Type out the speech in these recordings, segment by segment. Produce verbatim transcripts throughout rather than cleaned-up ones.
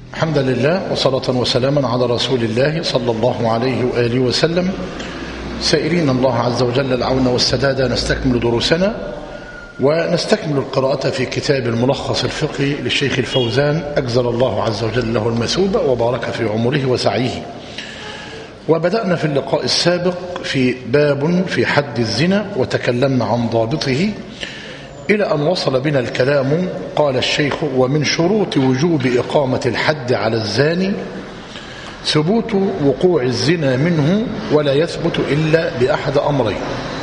الحمد لله وصلاة وسلاما على رسول الله صلى الله عليه وآله وسلم. سائلين الله عز وجل العون والسداد نستكمل دروسنا ونستكمل القراءة في كتاب الملخص الفقهي للشيخ الفوزان أجزل الله عز وجل له المثوبة وبارك في عمره وسعيه. وبدأنا في اللقاء السابق في باب في حد الزنا وتكلمنا عن ضابطه إلى أن وصل بنا الكلام. قال الشيخ: ومن شروط وجوب إقامة الحد على الزاني ثبوت وقوع الزنا منه ولا يثبت إلا بأحد أمرين.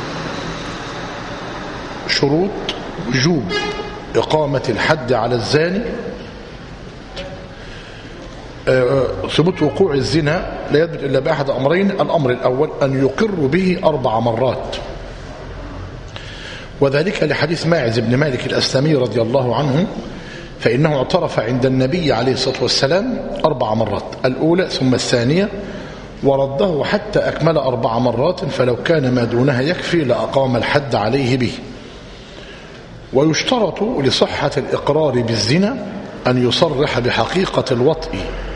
شروط وجوب إقامة الحد على الزاني: ثبوت وقوع الزنا لا يثبت إلا بأحد أمرين. الأمر الأول أن يقر به أربع مرات، وذلك لحديث ماعز بن مالك الأسلمي رضي الله عنه، فإنه اعترف عند النبي عليه الصلاة والسلام أربع مرات، الأولى ثم الثانية، ورده حتى أكمل أربع مرات، فلو كان ما دونها يكفي لأقام الحد عليه به. ويشترط لصحة الإقرار بالزنا أن يصرح بحقيقة الوطء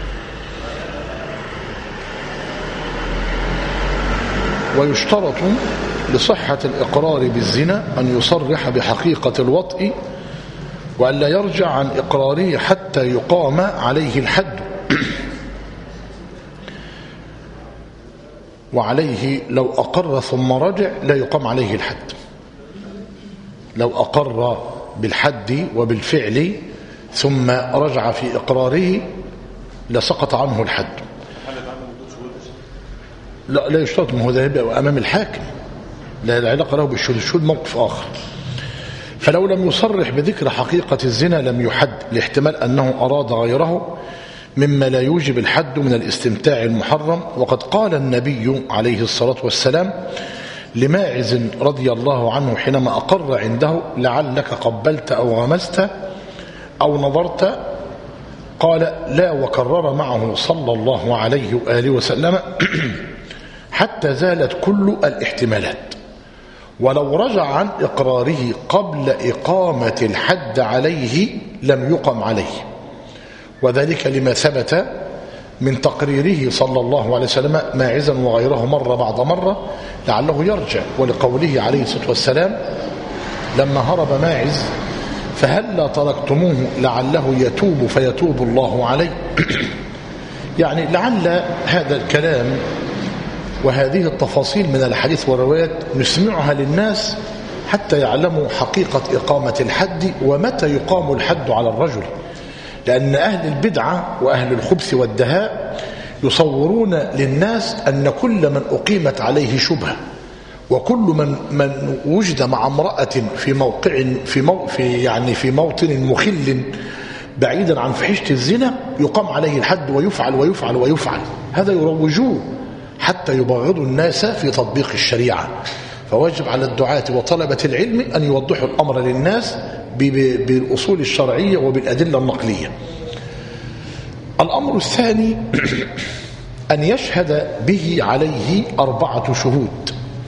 ويشترط لصحة الإقرار بالزنا أن يصرح بحقيقة الوطء وأن لا يرجع عن إقراره حتى يقام عليه الحد. وعليه لو أقر ثم رجع لا يقام عليه الحد. لو أقر بالحد وبالفعل ثم رجع في إقراره لسقط عنه الحد. لا لا يشترط، ما هو ده يبقى أمام الحاكم، لا العلاقة له بالشهود، الشهود موقف آخر. فلو لم يصرح بذكر حقيقة الزنا لم يحد، لاحتمال أنه أراد غيره مما لا يوجب الحد من الاستمتاع المحرم. وقد قال النبي عليه الصلاة والسلام لماعز رضي الله عنه حينما أقر عنده: لعلك قبلت أو غمست أو نظرت؟ قال: لا. وكرر معه صلى الله عليه وآله وسلم حتى زالت كل الاحتمالات. ولو رجع عن إقراره قبل إقامة الحد عليه لم يقم عليه، وذلك لما ثبت من تقريره صلى الله عليه وسلم ماعزا وغيره مرة بعد مرة لعله يرجع، ولقوله عليه الصلاة والسلام لما هرب ماعز: فهلا تركتموه لعله يتوب فيتوب الله عليه. يعني لعل هذا الكلام وهذه التفاصيل من الحديث والروايات نسمعها للناس حتى يعلموا حقيقة إقامة الحد ومتى يقام الحد على الرجل، لأن أهل البدعة وأهل الخبث والدهاء يصورون للناس أن كل من أقيمت عليه شبهة وكل من من وجد مع امرأة في موقع في مو في يعني في موطن مخل بعيدا عن فحشة الزنا يقام عليه الحد ويفعل ويفعل ويفعل. هذا يروجوه حتى يبغضوا الناس في تطبيق الشريعة. فواجب على الدعاة وطلبة العلم أن يوضحوا الأمر للناس بالأصول الشرعية وبالأدلة النقلية. الأمر الثاني أن يشهد به عليه أربعة شهود،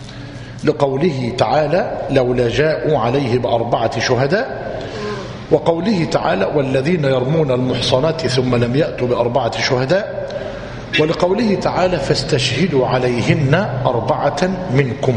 لقوله تعالى: لولا جاءوا عليه بأربعة شهداء، وقوله تعالى: والذين يرمون المحصنات ثم لم يأتوا بأربعة شهداء، ولقوله تعالى: فاستشهدوا عليهن أربعة منكم.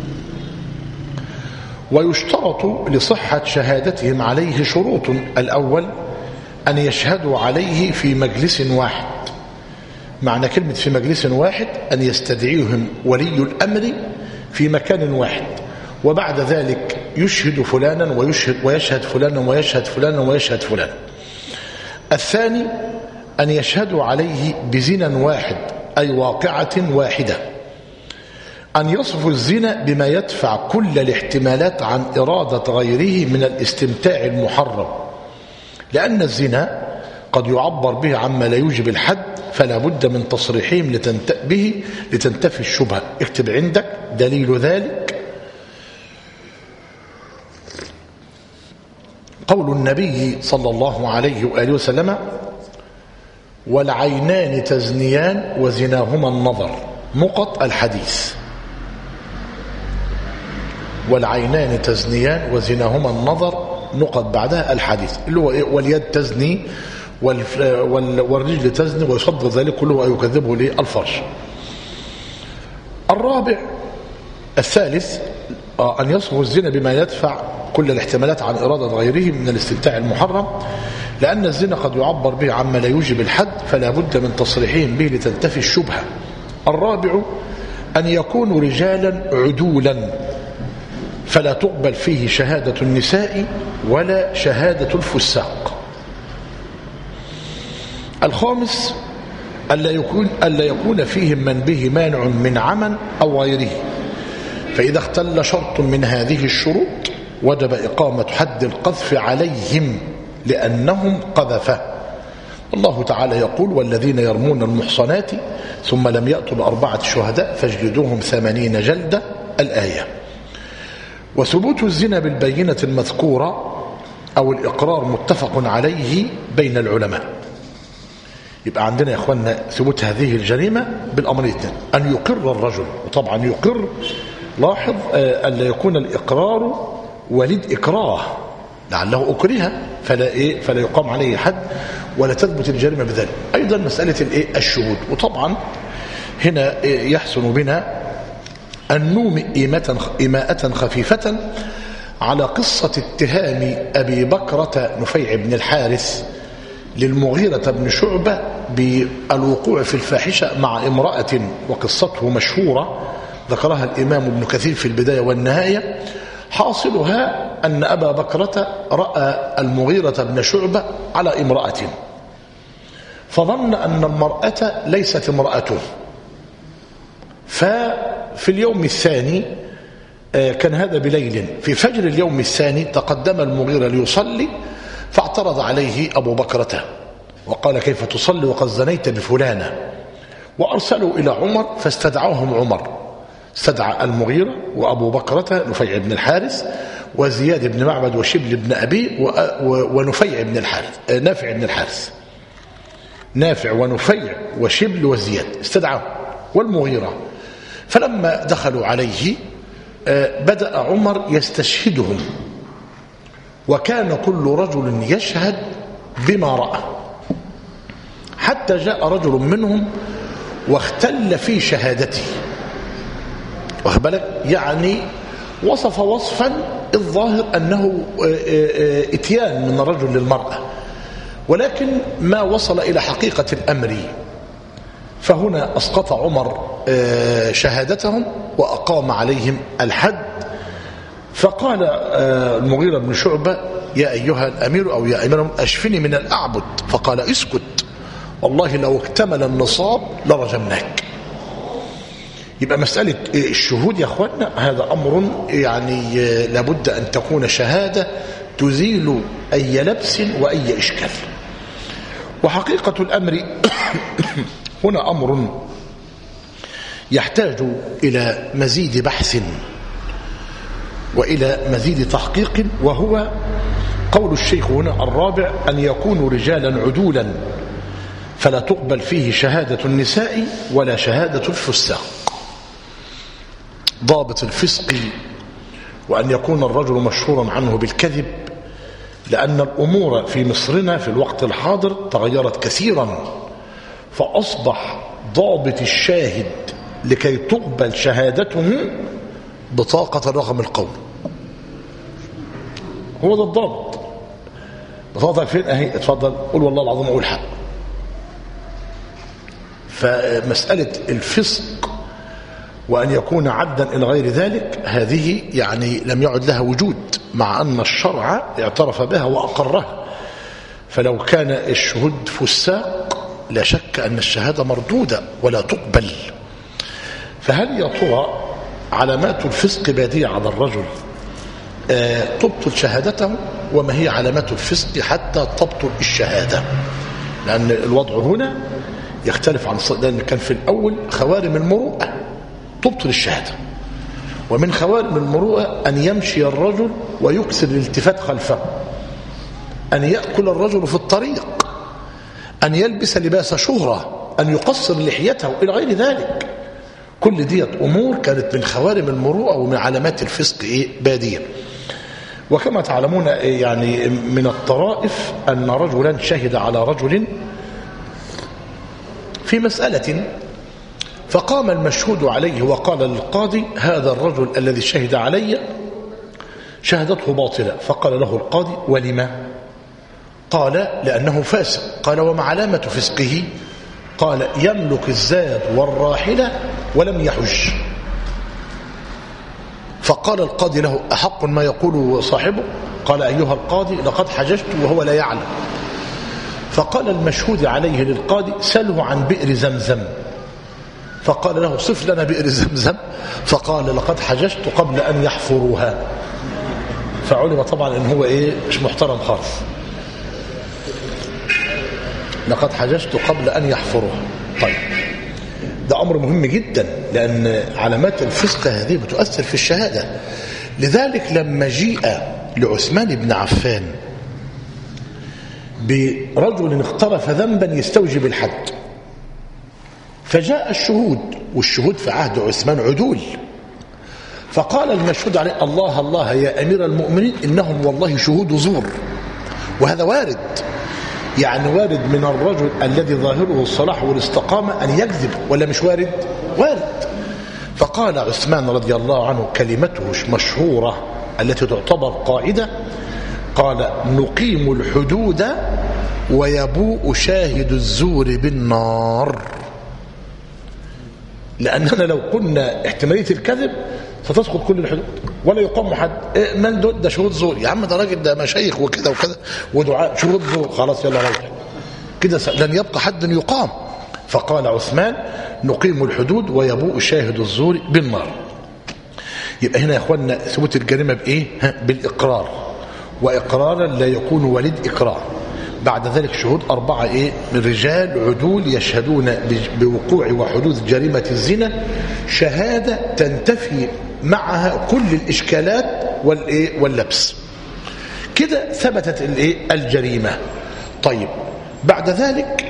ويشترط لصحة شهادتهم عليه شروط: الأول أن يشهدوا عليه في مجلس واحد. معنى كلمة في مجلس واحد أن يستدعيهم ولي الأمر في مكان واحد، وبعد ذلك يشهد فلانا ويشهد ويشهد فلانا ويشهد فلانا ويشهد فلانا. الثاني أن يشهدوا عليه بزنا واحد، أي واقعة واحدة. أن يصفوا الزنا بما يدفع كل الاحتمالات عن إرادة غيره من الاستمتاع المحرم، لأن الزنا قد يعبر به عما لا يوجب الحد، فلا بد من تصريحهم لتنت... به لتنتفي الشبهة. اكتب عندك دليل ذلك قول النبي صلى الله عليه وآله وسلم: والعينان تزنيان وزناهما النظر. نقط الحديث: والعينان تزنيان وزناهما النظر، نقط بعدها الحديث اللي هو واليد تزني والرجل تزني ويصدق ذلك كله ويكذبه للفرج. الرابع الثالث أن يصف الزنا بما يدفع كل الاحتمالات عن إرادة غيره من الاستمتاع المحرم، لأن الزنا قد يعبر به عما لا يوجب الحد، فلا بد من تصريحهم به لتنتفي الشبهة. الرابع أن يكونوا رجالا عدولا، فلا تقبل فيه شهادة النساء ولا شهادة الفساق. الخامس ألا يكون, ألا يكون فيهم من به مانع من عمل أو غيره، فإذا اختل شرط من هذه الشروط وجب إقامة حد القذف عليهم لأنهم قذفه. الله تعالى يقول: والذين يرمون المحصنات ثم لم يأتوا بأربعة شهداء فاجلدوهم ثمانين جلدة، الآية. وثبوت الزنا بالبينة المذكورة أو الإقرار متفق عليه بين العلماء. يبقى عندنا يا أخوانا ثبوت هذه الجريمة بالأمرين: أن يقر الرجل، وطبعا يقر، لاحظ ألا يكون الإقرار ولد إكراه لعله أكره فلا, إيه فلا يقام عليه حد ولا تثبت الجريمة بذلك. أيضا مسألة الإيه الشهود. وطبعا هنا إيه يحسن بنا أن نومئ إماءة خفيفة على قصة اتهام أبي بكرة نفيع بن الحارث للمغيرة بن شعبة بالوقوع في الفاحشة مع امرأة، وقصته مشهورة ذكرها الإمام ابن كثير في البداية والنهاية. حاصلها أن أبا بكرة رأى المغيرة بن شعبة على امرأة، فظن أن المرأة ليست امرأته، ففي اليوم الثاني كان هذا بليل، في فجر اليوم الثاني تقدم المغيرة ليصلي، فاعترض عليه أبو بكرة وقال: كيف تصلي وقد زنيت بفلانة؟ وأرسلوا إلى عمر فاستدعاهم عمر. استدعى المغيرة وأبو بكرة نفيع بن الحارث وزياد بن معبد وشبل بن أبي ونفيع بن الحارث نافع بن الحارث نافع ونفيع وشبل وزياد استدعاه والمغيرة. فلما دخلوا عليه بدأ عمر يستشهدهم، وكان كل رجل يشهد بما رأى، حتى جاء رجل منهم واختل في شهادته، واخبالك يعني وصف وصفا الظاهر أنه اتيان من الرجل للمرأة، ولكن ما وصل إلى حقيقة الأمر. فهنا أسقط عمر شهادتهم وأقام عليهم الحد. فقال المغيرة بن شعبة: يا أيها الأمير أو يا أمير أشفني من الأعبد. فقال: اسكت، والله لو اكتمل النصاب لرجمناك. يبقى مسألة الشهود يا أخوانا هذا أمر يعني لابد أن تكون شهادة تزيل أي لبس وأي إشكال. وحقيقة الأمر هنا أمر يحتاج إلى مزيد بحث وإلى مزيد تحقيق، وهو قول الشيخ هنا الرابع: أن يكونوا رجالا عدولا، فلا تقبل فيه شهادة النساء ولا شهادة الفساق. ضابط الفسق وأن يكون الرجل مشهورا عنه بالكذب، لأن الأمور في مصرنا في الوقت الحاضر تغيرت كثيرا، فأصبح ضابط الشاهد لكي تقبل شهادته بطاقة الرقم القومي. هو ده الضابط. بطاقة فين؟ أهي اتفضل قول والله العظيم أقول حق. فمسألة الفسق وأن يكون عبدا إلى غير ذلك هذه يعني لم يعد لها وجود، مع أن الشرع اعترف بها وأقرها. فلو كان الشهود فساق لا شك أن الشهادة مردودة ولا تقبل. فهل يا ترى علامات الفسق بادية على الرجل آه تبطل شهادته؟ وما هي علامات الفسق حتى تبطل الشهادة؟ لأن الوضع هنا يختلف عن لأن كان في الأول خوارم المروءة تبطل الشهادة، ومن خوارم المروءة أن يمشي الرجل ويكسر الالتفات خلفه، أن يأكل الرجل في الطريق، أن يلبس لباس شهرة، أن يقصر لحيته إلى غير ذلك. كل ديت أمور كانت من خوارم المروءة ومن علامات الفسق إيه بادية. وكما تعلمون يعني من الطرائف أن رجلا شهد على رجل في مسألة، فقام المشهود عليه وقال للقاضي: هذا الرجل الذي شهد علي شهادته باطلة. فقال له القاضي: ولما؟ قال: لأنه فاسق. قال: وما علامة فسقه؟ قال: يملك الزاد والراحلة ولم يحج. فقال القاضي له: أحق ما يقول صاحبه؟ قال: أيها القاضي لقد حججت وهو لا يعلم. فقال المشهود عليه للقاضي: سله عن بئر زمزم. فقال له: صف لنا بئر زمزم. فقال: لقد حججت قبل أن يحفروها. فعلم طبعا ان هو ايه مش محترم خالص. لقد حججت قبل ان يحفروها. طيب ده امر مهم جدا، لان علامات الفسق هذه بتؤثر في الشهاده. لذلك لما جيء لعثمان بن عفان برجل اقترف ذنبا يستوجب الحد، فجاء الشهود، والشهود في عهد عثمان عدول، فقال المشهود عليه: الله الله يا أمير المؤمنين، إنهم والله شهود زور. وهذا وارد، يعني وارد من الرجل الذي ظاهره الصلاح والاستقامة أن يكذب، ولا مش وارد؟ وارد. فقال عثمان رضي الله عنه كلمته مشهورة التي تعتبر قاعدة، قال: نقيم الحدود ويبوء شاهد الزور بالنار. لأننا لو قلنا احتمالية الكذب ستسقط كل الحدود ولا يقام حد. إيه من دول؟ ده شهود زور يا عم، ده راجل ده مشايخ وكذا وكذا ودعاء، شهود زور، خلاص يلا روح كده لن يبقى حد يقام. فقال عثمان: نقيم الحدود ويبوء شاهد الزور بالنار. يبقى هنا يا اخوانا ثبوت الجريمه بايه؟ بالاقرار، واقرارا لا يكون ولد اقرار. بعد ذلك شهود أربعة إيه؟ من رجال عدول يشهدون بوقوع وحدوث جريمة الزنا، شهادة تنتفي معها كل الإشكالات والإيه؟ واللبس. كده ثبتت الإيه؟ الجريمة. طيب بعد ذلك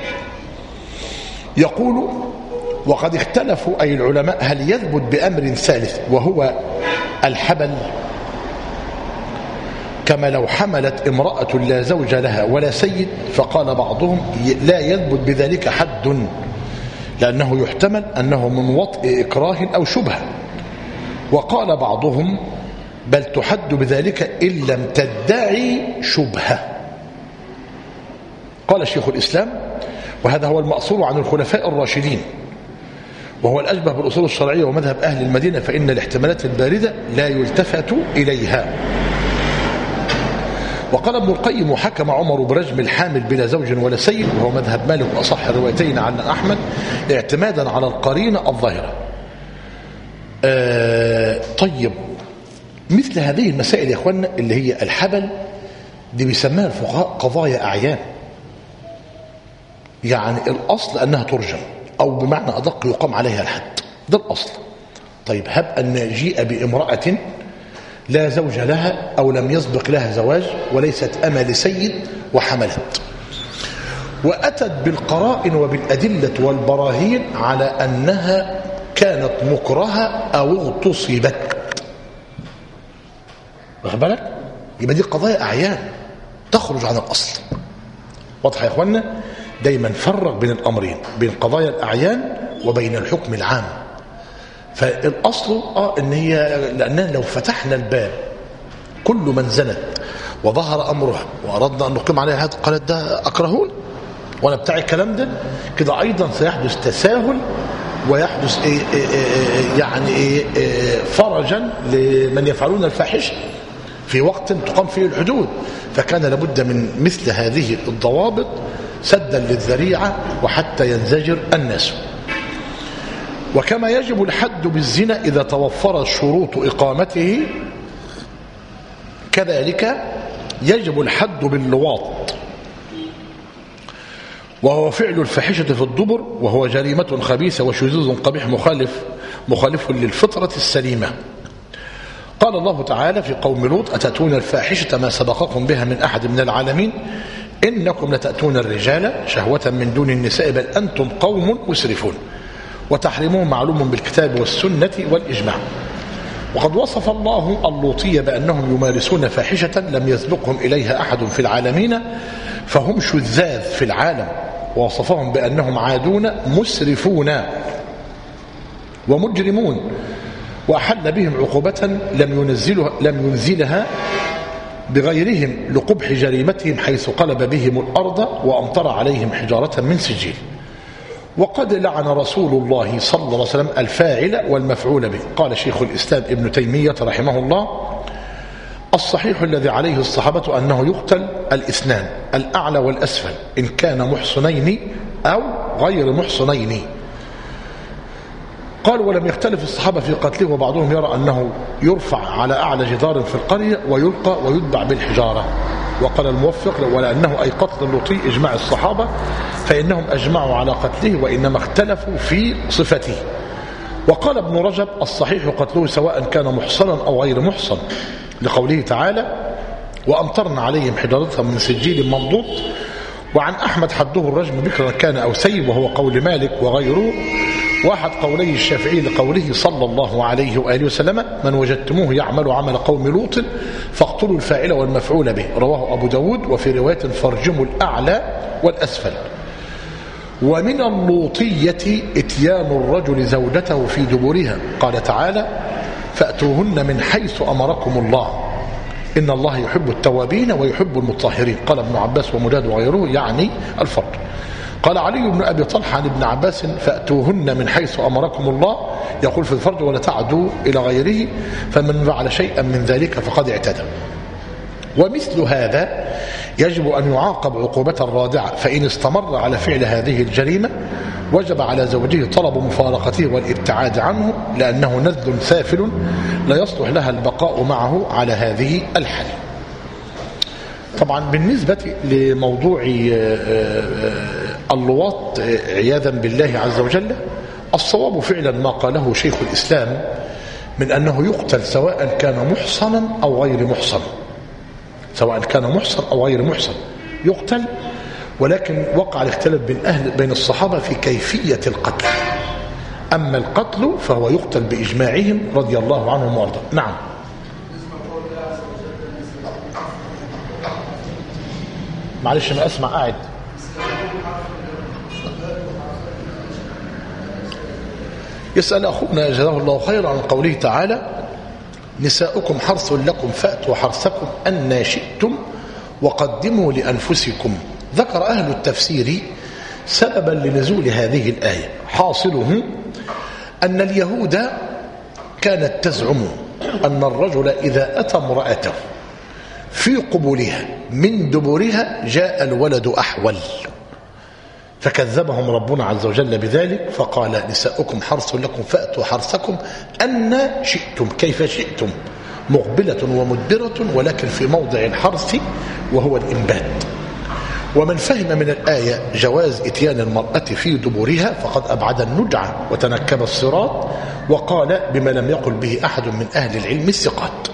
يقول: وقد اختلفوا أي العلماء هل يثبت بأمر ثالث وهو الحبل، كما لو حملت امرأة لا زوج لها ولا سيد. فقال بعضهم: لا يثبت بذلك حد، لأنه يحتمل أنه من وطء إكراه أو شبهة. وقال بعضهم: بل تحد بذلك إن لم تدعي شبهة. قال شيخ الإسلام: وهذا هو المأثور عن الخلفاء الراشدين، وهو الأشبه بالأصول الشرعية ومذهب أهل المدينة، فإن الاحتمالات الباردة لا يلتفت إليها. وقال ابن القيم: وحكم عمر برجم الحامل بلا زوج ولا سيد، وهو مذهب مالك وأصح الروايتين عن أحمد، اعتمادا على القرينة الظاهرة. آه طيب مثل هذه المسائل يا اخوانا اللي هي الحبل دي بيسميها الفقهاء قضايا أعيان، يعني الأصل أنها ترجم أو بمعنى أدق يقام عليها الحد، ده الأصل. طيب هب أن جيء بامرأة لا زوج لها أو لم يسبق لها زواج وليست أما لسيد وحملت، وأتت بالقرائن وبالأدلة والبراهين على أنها كانت مكرهة أو اغتصبت، واخد بالك؟ يبقى دي قضايا أعيان تخرج عن الأصل. واضح يا إخوانا؟ دايما فرق بين الأمرين، بين قضايا الأعيان وبين الحكم العام. فالأصل آه إن هي، لأننا لو فتحنا الباب كل من زنت وظهر أمرها وأردنا أن نقيم عليها هذا قالت ده أكرهون وأنا بتاع الكلام ده، كده أيضا سيحدث تساهل ويحدث إيه إيه إيه يعني إيه إيه فرجا لمن يفعلون الفاحشة في وقت تقام فيه الحدود. فكان لابد من مثل هذه الضوابط سدا للذريعة وحتى ينزجر الناس. وكما يجب الحد بالزنا إذا توفرت شروط إقامته، كذلك يجب الحد باللواط، وهو فعل الفاحشة في الدبر، وهو جريمة خبيثة وشذوذ قبيح مخالف مخالف للفطرة السليمة. قال الله تعالى في قوم لوط: أتأتون الفاحشة ما سبقكم بها من أحد من العالمين إنكم لتأتون الرجال شهوة من دون النساء بل أنتم قوم مسرفون. وتحريمه معلوم بالكتاب والسنة والإجماع. وقد وصف الله اللوطية بأنهم يمارسون فاحشة لم يسبقهم إليها أحد في العالمين، فهم شذاذ في العالم، ووصفهم بأنهم عادون مسرفون ومجرمون، وأحل بهم عقوبة لم ينزلها, لم ينزلها بغيرهم لقبح جريمتهم، حيث قلب بهم الأرض وأمطر عليهم حجارة من سجيل. وقد لعن رسول الله صلى الله عليه وسلم الفاعل والمفعول به. قال شيخ الإسلام ابن تيمية رحمه الله: الصحيح الذي عليه الصحابة أنه يقتل الاثنان الأعلى والأسفل إن كان محصنين أو غير محصنين. قال: ولم يختلف الصحابة في قتله، وبعضهم يرى أنه يرفع على أعلى جدار في القرية ويلقى ويتبع بالحجارة. وقال الموفق: ولأنه أي قتل اللوطي إجماع الصحابة فإنهم أجمعوا على قتله، وإنما اختلفوا في صفته. وقال ابن رجب: الصحيح قتله سواء كان محصنا أو غير محصن، لقوله تعالى: وأمطرنا عليهم حجارة من سجيل منضود. وعن أحمد حده الرجم بكرا كان أو سيب، وهو قول مالك وغيره، واحد قولي الشافعي لقوله صلى الله عليه وآله وسلم: من وجدتموه يعمل عمل قوم لوط فاقتلوا الفاعل والمفعول به. رواه أبو داود. وفي رواية: فارجموا الأعلى والأسفل. ومن اللوطية اتيان الرجل زوجته في دبرها، قال تعالى: فأتوهن من حيث أمركم الله إن الله يحب التوابين ويحب المطهرين. قال ابن عباس ومجاهد وغيره يعني الفرج. قال علي بن أبي طلحة عن ابن عباس: فأتوهن من حيث أمركم الله، يقول في الفرج: ولا تعدوا إلى غيره، فمن فعل شيئا من ذلك فقد اعتدى. ومثل هذا يجب أن يعاقب عقوبة رادعة، فإن استمر على فعل هذه الجريمة وجب على زوجه طلب مفارقته والابتعاد عنه، لأنه نذل سافل لا يصلح لها البقاء معه على هذه الحال. طبعا بالنسبة لموضوع اللواط عياذا بالله عز وجل، الصواب فعلا ما قاله شيخ الإسلام من أنه يقتل سواء كان محصنا أو غير محصن، سواء كان محصن أو غير محصن يقتل. ولكن وقع الاختلاف بين أهل بين الصحابة في كيفية القتل. أما القتل فهو يقتل بإجماعهم رضي الله عنهم وارضاهم. نعم. معلش أنا أسمع قاعد. يسأل أخونا جزاه الله خيرا عن قوله تعالى: نساؤكم حرث لكم فأتوا حرثكم أن شئتم وقدموا لأنفسكم. ذكر أهل التفسير سببا لنزول هذه الآية، حاصله أن اليهود كانت تزعم أن الرجل إذا أتى امرأته في قبولها من دبرها جاء الولد أحول، فكذبهم ربنا عز وجل بذلك فقال: نساؤكم حرث لكم فأتوا حرثكم أن شئتم، كيف شئتم، مقبلة ومدبرة، ولكن في موضع الحرث وهو الإنبات. ومن فهم من الآية جواز إتيان المرأة في دبرها فقد أبعد النجعة وتنكب الصراط، وقال بما لم يقل به أحد من أهل العلم الثقات.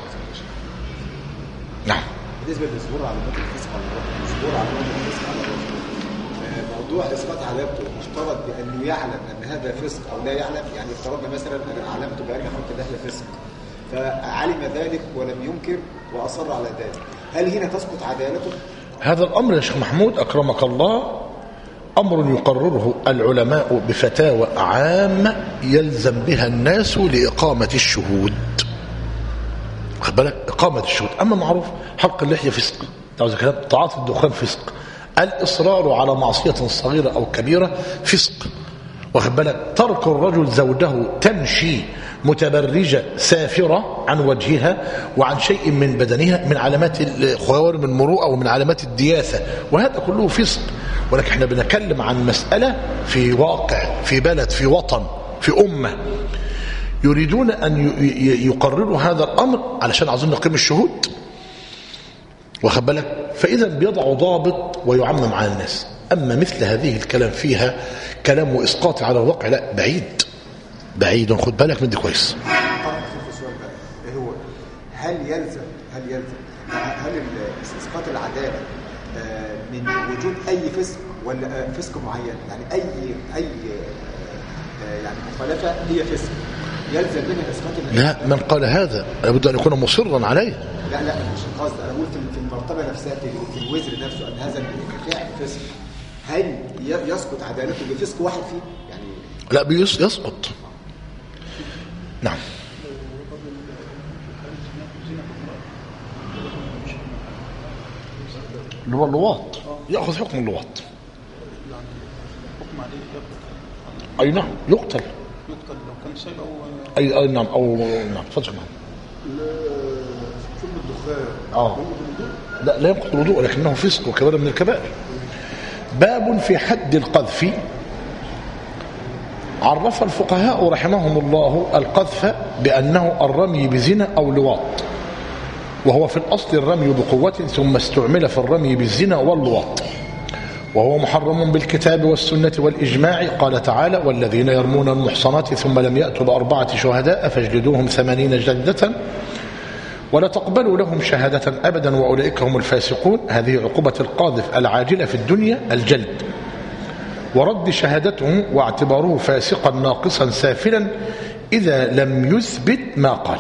نعم. بالنسبة للظهور علامات الفسق على الرجل، ظهور علامات الفسق على الرجل، موضوع إثبات علامته مشترط بأنه يعلم أن هذا فسق أو لا يعلم. يعني افترضنا مثلا أن علامته بأن يحط داخل فسق، فعلم ذلك ولم ينكر وأصر على ذلك، هل هنا تسقط عدالته؟ هذا الأمر يا شيخ محمود أكرمك الله أمر يقرره العلماء بفتاوى عامة يلزم بها الناس لإقامة الشهود. واخد بالك؟ إقامة الشهود. أما معروف حلق اللحية فسق، تعاطي الدخان فسق، الإصرار على معصية صغيرة أو كبيرة فسق. واخد بالك؟ ترك الرجل زوجه تمشي متبرجة سافرة عن وجهها وعن شيء من بدنها من علامات خوارم المروءة ومن علامات الدياثة، وهذا كله فسق. ولكن احنا بنتكلم عن مسألة في واقع، في بلد، في وطن، في أمة يريدون أن يقرروا هذا الأمر علشان عايزين نقيم الشهود. واخد بالك؟ فإذا بيضعوا ضابط ويعمم على الناس. أما مثل هذه الكلام فيها كلام وإسقاط على الواقع، لا، بعيد بعيد. خد بالك من دي كويس. ايه هو هل يلزم هل يلزم هل اسقاط العداله من وجود اي فسق ولا فسق معين؟ يعني اي اي يعني مخالفه هي فسق؟ يلزم منها اثبات؟ لا، من قال هذا لابد ان يكون مصرا عليه. لا لا مش القصد، انا بقول في المرتبه نفسها في الوزر نفسه ان هذا الفعل فسق، هل يسقط عدالته بفسق واحد فيه؟ يعني لا بيسقط. نعم. اللي هو اللواط ياخذ حكم اللواط. اي نعم يقتل. يقتل لو كان شيء او اي اي نعم او نعم تفضل. نعم. شرب الدخان اه لا لا ينقض الوضوء لكنه فسق وكبير من الكبائر. باب في حد القذف. عرف الفقهاء رحمهم الله القذف بأنه الرمي بزنا أو لواط، وهو في الأصل الرمي بقوة ثم استعمل في الرمي بالزنا واللواط، وهو محرم بالكتاب والسنة والإجماع. قال تعالى: والذين يرمون المحصنات ثم لم يأتوا بأربعة شهداء فاجلدوهم ثمانين جلدة ولا تقبلوا لهم شهادة أبدا وأولئك هم الفاسقون. هذه عقوبة القاذف العاجلة في الدنيا الجلد ورد شهادته واعتباره فاسقا ناقصا سافلا إذا لم يثبت ما قال.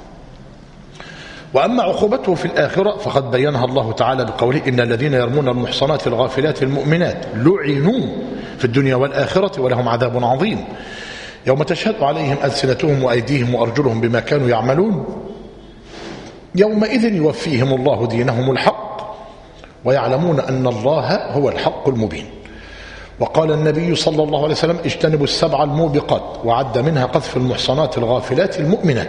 وأما عقوبته في الآخرة فقد بينها الله تعالى بقوله: إن الذين يرمون المحصنات الغافلات المؤمنات لعنوا في الدنيا والآخرة ولهم عذاب عظيم يوم تشهد عليهم ألسنتهم وأيديهم وأرجلهم بما كانوا يعملون يومئذ يوفيهم الله دينهم الحق ويعلمون أن الله هو الحق المبين. وقال النبي صلى الله عليه وسلم: اجتنبوا السبع الموبقات، وعد منها قذف المحصنات الغافلات المؤمنات.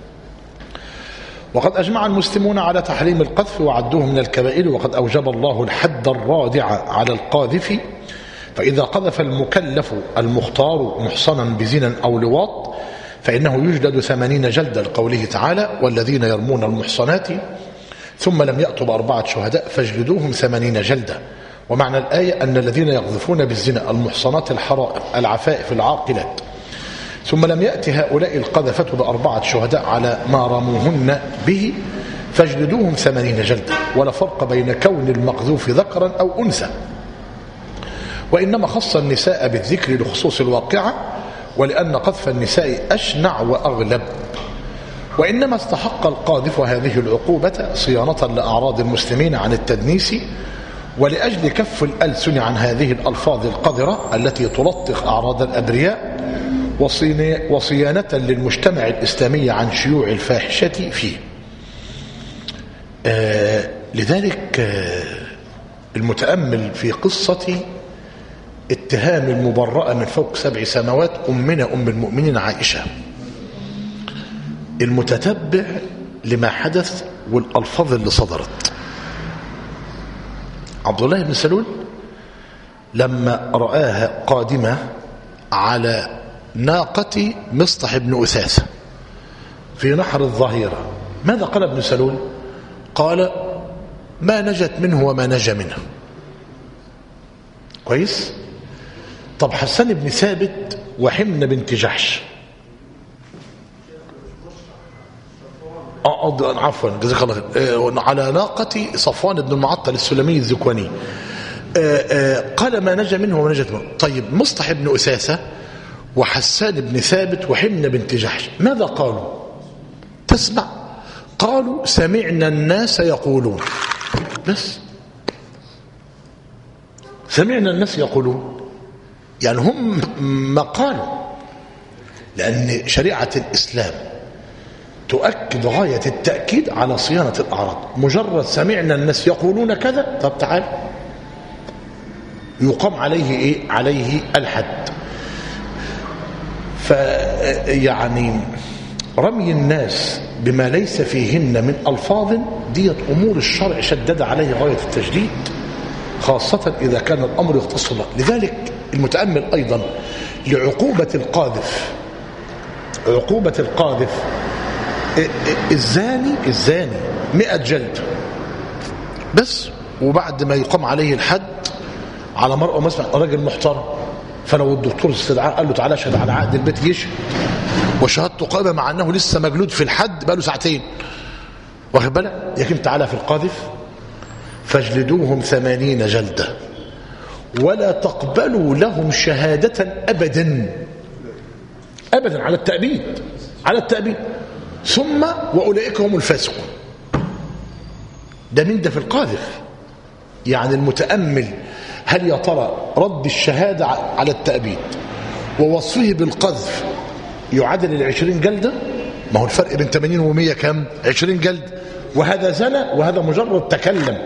وقد أجمع المسلمون على تحريم القذف وعدوه من الكبائر، وقد أوجب الله الحد الرادع على القاذف، فإذا قذف المكلف المختار محصنا بزنا أو لواط فإنه يجلد ثمانين جلدة لقوله تعالى: والذين يرمون المحصنات ثم لم يأتوا بأربعة شهداء فاجلدوهم ثمانين جلدة. ومعنى الآية أن الذين يقذفون بالزنا المحصنات الحرائر العفائف العاقلات ثم لم يأتي هؤلاء القذفة بأربعة شهداء على ما رموهن به فاجلدوهم ثمانين جلدة، ولا فرق بين كون المقذوف ذكرا أو أنثى، وإنما خص النساء بالذكر لخصوص الواقعة ولأن قذف النساء أشنع وأغلب. وإنما استحق القاذف هذه العقوبة صيانة لأعراض المسلمين عن التدنيس، ولأجل كف الألسن عن هذه الألفاظ القذرة التي تلطخ أعراض الأبرياء، وصيانة للمجتمع الإسلامي عن شيوع الفاحشة فيه. آه لذلك آه المتأمل في قصة اتهام المبرأة من فوق سبع سماوات أمنا أم المؤمنين عائشة، المتتبع لما حدث والألفاظ اللي صدرت. عبد الله بن سلول لما رآها قادمة على ناقة مصطح بن أثاثة في نحر الظهيرة، ماذا قال ابن سلول؟ قال: ما نجت منه وما نجا منه. كويس؟ طب حسان بن ثابت وحمنة بنت جحش، اه عفوا جزاك الله خير، على ناقة صفوان بن المعطل السلمي الذكواني، قال ما نجا منه وما نجت منه. طيب مصطح بن أثاثة وحسان بن ثابت وحمنة بنت جحش ماذا قالوا؟ تسمع؟ قالوا: سمعنا الناس يقولون. بس سمعنا الناس يقولون، يعني هم ما قالوا، لأن شريعة الإسلام تؤكد غاية التأكيد على صيانة الأعراض. مجرد سمعنا الناس يقولون كذا، طب تعال يقام عليه إيه؟ عليه الحد. فيعني رمي الناس بما ليس فيهن من ألفاظ ديت أمور الشرع شدد عليه غاية التشديد، خاصة إذا كان الأمر يختص الله. لذلك المتأمل أيضا لعقوبة القاذف، عقوبة القاذف الزاني الزاني مئة جلد بس، وبعد ما يقام عليه الحد على مرأة مثلا راجل محترم، فلو الدكتور استدعاه قال له تعالى اشهد على عقد البيت يشهد، وشهادته قائمة مع أنه لسه مجلود في الحد بقى له ساعتين، واخد بالك؟ لكن تعالى في القاذف فاجلدوهم ثمانين جلدة ولا تقبلوا لهم شهادة أبدا أبدا على التأبيد، على التأبيد. ثم وأولئك هم الفاسقون. ده من ده في القاذف، يعني المتأمل هل يا ترى رد الشهادة على التأبيد ووصفه بالقذف يعادل العشرين جلدة؟ ما هو الفرق بين ثمانين ومية كم؟ عشرين جلد. وهذا زنى وهذا مجرد تكلم،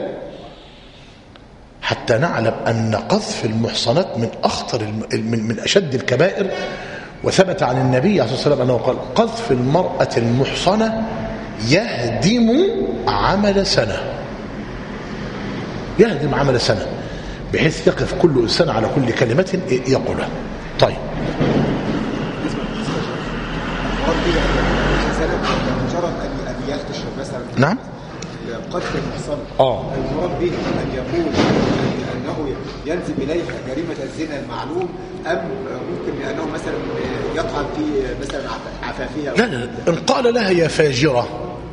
حتى نعلم أن قذف المحصنات من أخطر من, من أشد الكبائر. وثبت عن النبي عليه الصلاة والسلام أنه قال قذف المرأة المحصنة يهدم عمل سنة، يهدم عمل سنة، بحيث يقف كل إنسان على كل كلمة يقولها. طيب مجرد أن يختشر مثلا نعم قتل المحصن، اه المراد به أن يقول أنه ينسب إليها جريمة الزنا المعلوم، أم ممكن بأنه مثلا يطعن في مثلا عفافها؟ لا لا، إن قال لها يا فاجرة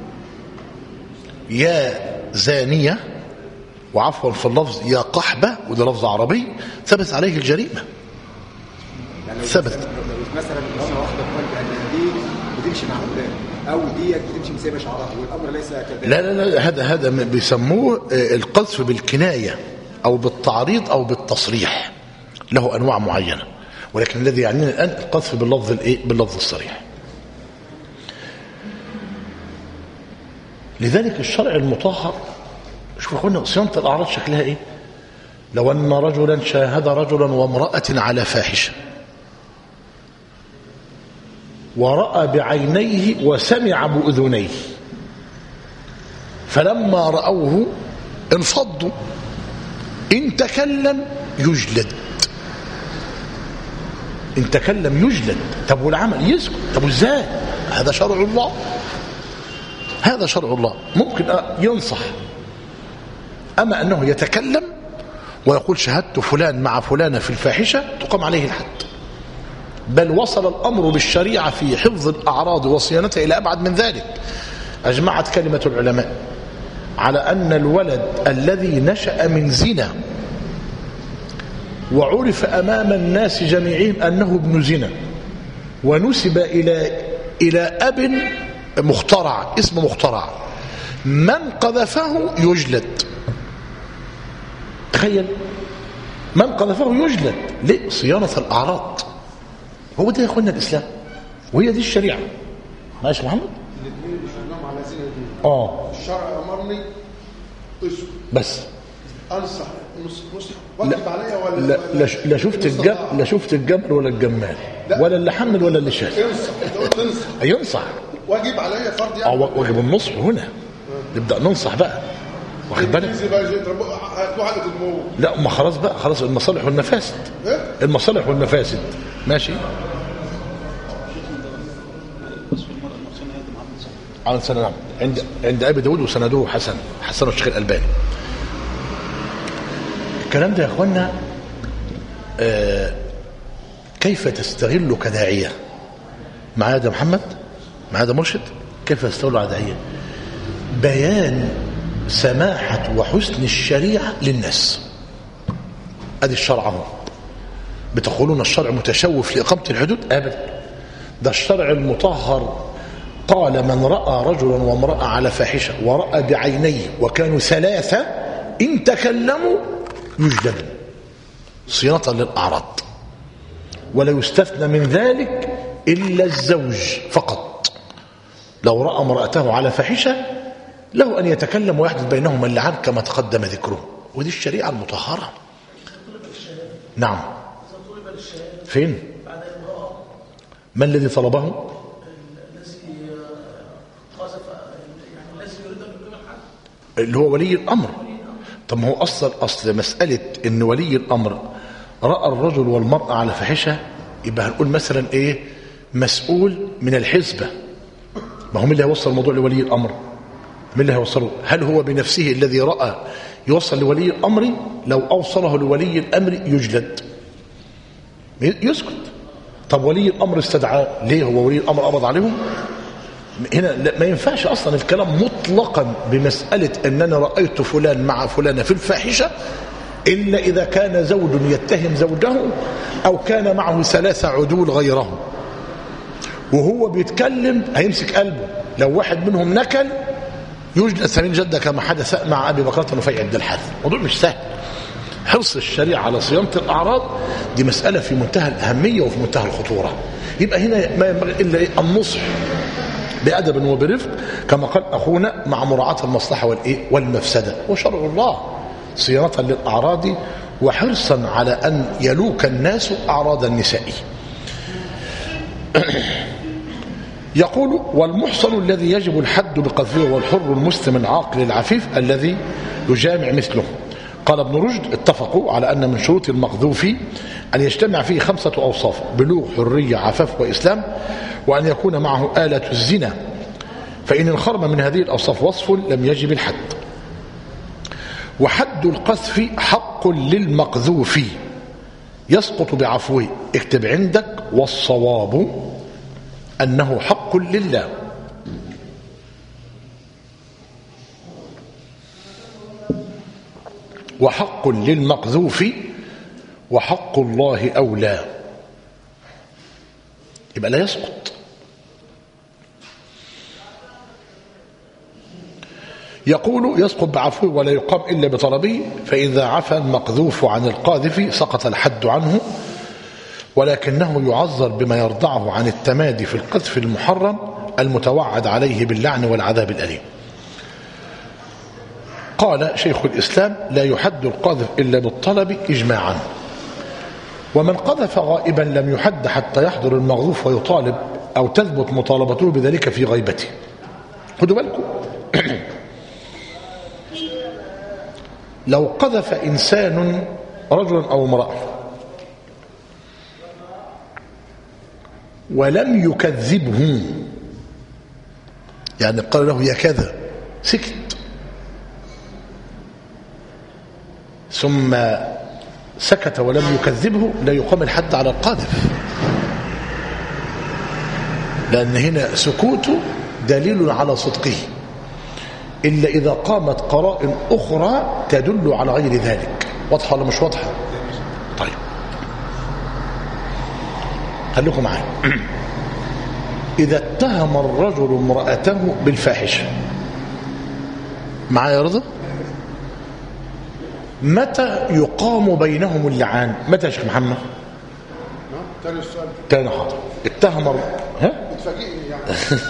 يا زانية، وعفوا في اللفظ يا قحبة، وده لفظ عربي، ثبت عليه الجريمة. يعني ثبت مثلا مرة واحدة قال بأن دي بتمشي مع فلان أو دي بتمشي مسيبة شعرها، والأمر ليس كذلك. لا لا لا، هذا هذا بيسموه القذف بالكناية أو بالتعريض أو بالتصريح، له أنواع معينة، ولكن الذي يعنينا الآن القذف باللفظ الإيه؟ باللفظ الصريح. لذلك الشرع المطهر، شوف قلنا صيانة الأعراض شكلها إيه؟ لو أن رجلا شاهد رجلا وامرأة على فاحشة ورأى بعينيه وسمع بأذنيه، فلما رأوه انفضوا، إن تكلم يجلد، إن تكلم يجلد. طب والعمل يسكت؟ طب ازاي؟ هذا شرع الله، هذا شرع الله. ممكن ينصح، أما أنه يتكلم ويقول شهدت فلان مع فلانة في الفاحشة تقام عليه الحد. بل وصل الأمر بالشريعة في حفظ الأعراض وصيانتها إلى أبعد من ذلك. أجمعت كلمة العلماء على أن الولد الذي نشأ من زنا وعرف أمام الناس جميعهم أنه ابن زنا ونسب إلى إلى أب مخترع، اسم مخترع، من قذفه يجلد. تخيل، من قذفه يجلد. ليه؟ صيانة الأعراض. هو ده يا اخوانا الإسلام، وهي دي الشريعة. ماشي محمد؟ الاثنين بيشغلهم على زنا دي. اه الشرع أمرني اسكت بس. انصح نصح نصح واجب عليا ولا لا لا, لا شفت الجمل، لا شفت الجمل ولا الجمال، ولا اللي حمل ولا اللي شال. انصح، انت قلت انصح. ينصح. واجب عليا فرض يعني. اه واجب النصح هنا. نبدأ ننصح بقى، واخد بالك؟ واحدة الموت. لا ما خلاص بقى، خلاص المصالح والمفاسد. ايه؟ المصالح والمفاسد. ماشي. عن سنة نعم عند عند أبي داود وسنده حسن حسن الشيخ الألباني. الكلام ده يا اخوانا آه كيف تستغل كداعية معايا ده محمد، معايا ده مرشد، كيف تستغل على داعية؟ بيان سماحة وحسن الشريعة للناس. ادي الشرع اهو. بتقولون الشرع متشوف لإقامة الحدود؟ ابدا، ده الشرع المطهر قال من رأى رجلا وامرأة على فاحشة ورأى بعينيه وكانوا ثلاثة إن تكلموا يجلدوا صيانة للأعراض، ولا يستثنى من ذلك إلا الزوج فقط. لو رأى امرأته على فاحشة له أن يتكلم ويحدث بينهما اللعان كما تقدم ذكره. ودي الشريعة المطهرة. نعم. فين؟ ما الذي طلبه؟ اللي هو ولي الأمر. طب ما هو أصل أصل مسألة إن ولي الأمر رأى الرجل والمرأة على فاحشة، يبقى هنقول مثلا إيه؟ مسؤول من الحزبة. ما هو مين اللي هيوصل الموضوع لولي الأمر؟ مين اللي هيوصله؟ هل هو بنفسه الذي رأى يوصل لولي الأمر؟ لو أوصله لولي الأمر يجلد، يسكت. طب ولي الأمر استدعاه ليه؟ هو ولي الأمر قبض عليهم؟ هنا ما ينفعش أصلا الكلام مطلقا بمسألة أنني رأيت فلان مع فلانة في الفاحشة إلا إذا كان زوج يتهم زوجه أو كان معه ثلاثة عدول غيره. وهو بيتكلم هيمسك قلبه، لو واحد منهم نكل يجلد ثمين جدة كما حدث مع أبي بكرة نفيع بن الحارث. الموضوع مش سهل. حرص الشريعة على صيانة الأعراض دي مسألة في منتهى الأهمية وفي منتهى الخطورة. يبقى هنا ما ينبغي إلا النصح بأدب وبرفق كما قال أخونا مع مراعاة المصلحة والإيه والمفسدة، وشرع الله صيانة للأعراض وحرصا على أن يلوك الناس أعراض النساء. يقول والمحصن الذي يجب الحد بقذفه والحر المسلم العاقل العفيف الذي يجامع مثله. قال ابن رشد اتفقوا على أن من شروط المقذوف أن يجتمع فيه خمسة أوصاف: بلوغ، حرية، عفاف، وإسلام، وأن يكون معه آلة الزنا، فإن انخرم من هذه الأوصاف وصف لم يجب الحد. وحد القذف حق للمقذوف يسقط بعفوه. اكتب عندك والصواب أنه حق لله. وحق للمقذوف وحق الله أولى، يبقى لا يسقط. يقول يسقط بعفوه ولا يقام إلا بطلبه، فإذا عفى المقذوف عن القاذف سقط الحد عنه، ولكنه يعذر بما يرضعه عن التمادي في القذف المحرم المتوعد عليه باللعن والعذاب الأليم. قال شيخ الإسلام لا يحد القاذف إلا بالطلب إجماعا، ومن قذف غائبا لم يحد حتى يحضر المقذوف ويطالب أو تثبت مطالبته بذلك في غيبته. خدوا بالكم لو قذف إنسان رجلا أو امرأة ولم يكذبه، يعني قال له يا كذا، سكت، ثم سكت ولم يكذبه، لا يقام الحد على القاذف، لأن هنا سكوته دليل على صدقه، إلا إذا قامت قرائن أخرى تدل على غير ذلك. واضحة ولا مش واضحة؟ طيب خليكم معايا. إذا اتهم الرجل امرأته بالفاحشة، معايا يا رضا؟ متى يقام بينهم اللعان؟ متى يا شيخ محمد؟ تاني السؤال تاني حاضر. اتهم ها؟ بتفاجئني يعني.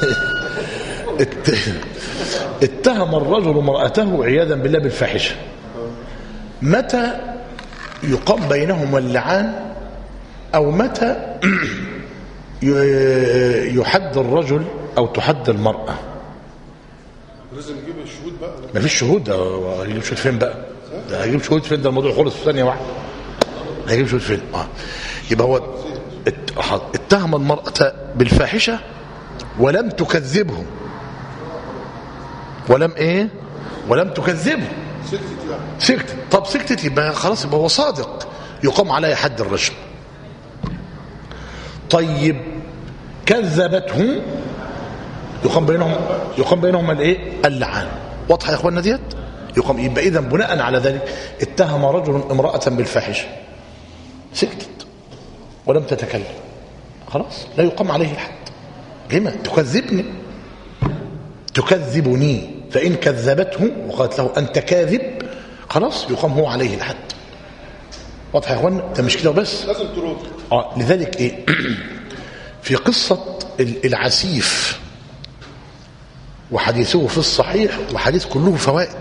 اتهم الرجل امرأته عياذا بالله بالفاحشة، متى يقام بينهم اللعان؟ أو متى يحد الرجل أو تحد المرأة؟ لازم نجيب الشهود بقى. ما فيش شهود، ده هيجيب شهود فين بقى؟ ده هيجيب شهود فين؟ ده الموضوع خلص في ثانية واحدة. هيجيب شهود فين؟ اه يبقى هو اتهم المرأة بالفاحشة ولم تكذبه، ولم ايه؟ ولم تكذبه، سكتت يعني. سكتت. طب سكتت يبقى خلاص، يبقى هو صادق، يقام عليه حد الرجم. طيب كذبته، يقام بينهم يقام بينهم الايه؟ اللعان. واضحه يا اخواننا ديت؟ يقام. يبقى اذا بناء على ذلك اتهم رجل امراه بالفاحشه، سكتت ولم تتكلم، خلاص لا يقام عليه الحد. لما؟ تكذبني، تكذبني، فإن كذبته وقالت له أنت كاذب خلاص يقام هو عليه الحد. واضح يا اخوانا؟ ده مش كده بس، لازم ترد. اه لذلك ايه في قصة العسيف وحديثه في الصحيح، وحديث كله فوائد.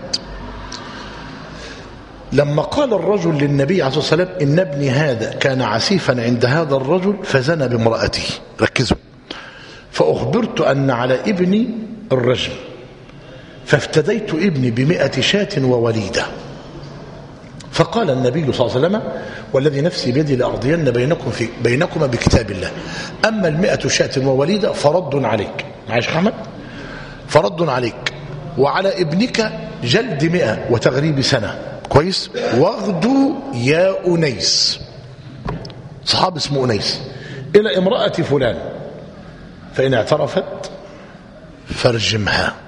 لما قال الرجل للنبي عليه الصلاة والسلام إن ابني هذا كان عسيفا عند هذا الرجل فزنى بامرأته، ركزوا، فأخبرت أن على ابني الرجم، فافتديت ابني بمئة شاة ووليدة. فقال النبي صلى الله عليه وسلم والذي نفسي بيدي لأقضين بينكم في بينكما بكتاب الله، أما المئة شاة ووليدة فرد عليك. معايا يا أحمد؟ فرد عليك، وعلى ابنك جلد مئة وتغريب سنة. كويس؟ واغدو يا أنيس، صحاب اسمه أنيس، إلى امرأة فلان، فإن اعترفت فارجمها.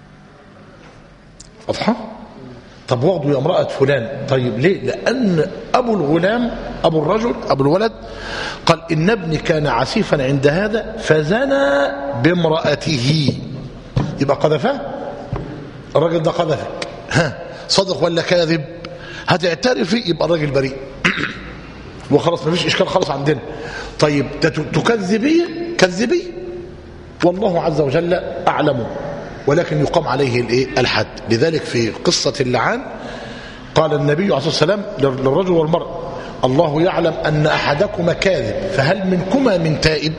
واضحة؟ طب واغدو يا امرأة فلان، طيب ليه؟ لأن أبو الغلام، أبو الرجل، أبو الولد قال إن ابني كان عسيفا عند هذا فزنى بامرأته، يبقى قذفه، الراجل ده قذفك، ها صدق ولا كاذب؟ هتعترفي يبقى الراجل بريء وخلاص مفيش إشكال خلاص عندنا. طيب تكذبيه كذبيه والله عز وجل أعلم، ولكن يقام عليه الايه الحد. لذلك في قصة اللعان قال النبي عليه الصلاة والسلام للرجل والمرأة الله يعلم أن أحدكما كاذب فهل منكما من تائب؟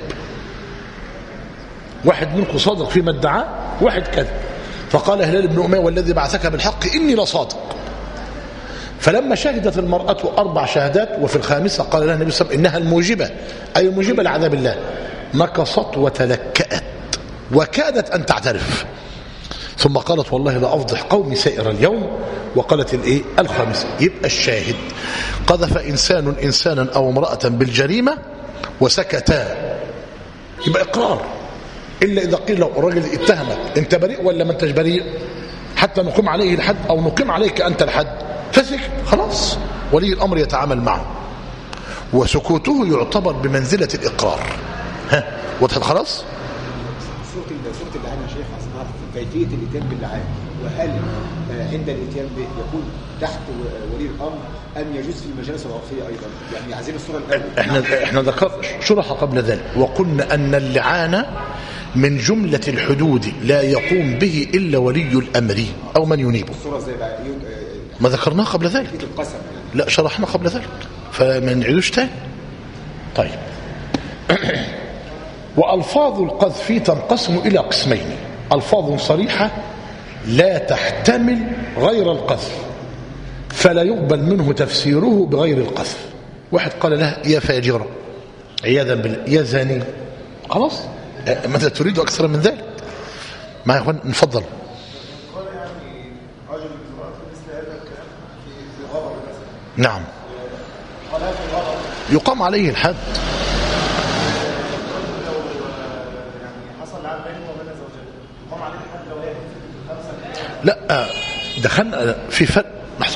واحد منكم صادق فيما ادعاه، واحد كذب. فقال هلال بن أمية والذي بعثك بالحق إني لصادق. فلما شهدت المرأة أربع شهادات وفي الخامسة قال لها النبي صلى الله عليه وسلم إنها الموجبة أي الموجبة لعذاب الله، مكصت وتلكأت وكادت أن تعترف، ثم قالت والله لا أفضح قومي سائر اليوم، وقالت الايه الخامسة. يبقى الشاهد قذف إنسان إنسانا أو امرأة بالجريمة وسكتا، يبقى إقرار، إلا إذا قيل له الرجل اتهمك أنت بريء ولا ما أنتش بريء حتى نقيم عليه الحد أو نقيم عليك أنت الحد، فسكت خلاص، ولي الأمر يتعامل معه، وسكوته يعتبر بمنزلة الإقرار. ها وضحت خلاص؟ صورة صورة اللعان يا شيخ أصناف كيفية الإتيان باللعان، وهل عند الإتيان به يكون تحت ولي الأمر أم يجوز في المجالس العرفية أيضا؟ يعني عايزين الصورة الأولى. احنا احنا ذكرنا شرح قبل ذلك وقلنا أن اللعان من جملة الحدود لا يقوم به إلا ولي الأمر أو من ينيبه. الصورة زي بقى ما ذكرناه قبل ذلك؟ القسم يعني. لا شرحنا قبل ذلك فما نعيدوش تاني. طيب وألفاظ القذف تنقسم إلى قسمين: ألفاظ صريحة لا تحتمل غير القذف فلا يقبل منه تفسيره بغير القذف. واحد قال لها يا فاجرة عياذا بالله، يا زاني، خلاص ماذا تريد أكثر من ذلك؟ ما يا اخوان نفضل. نعم يقام عليه الحد. لا دخلنا في فرق. لحظة،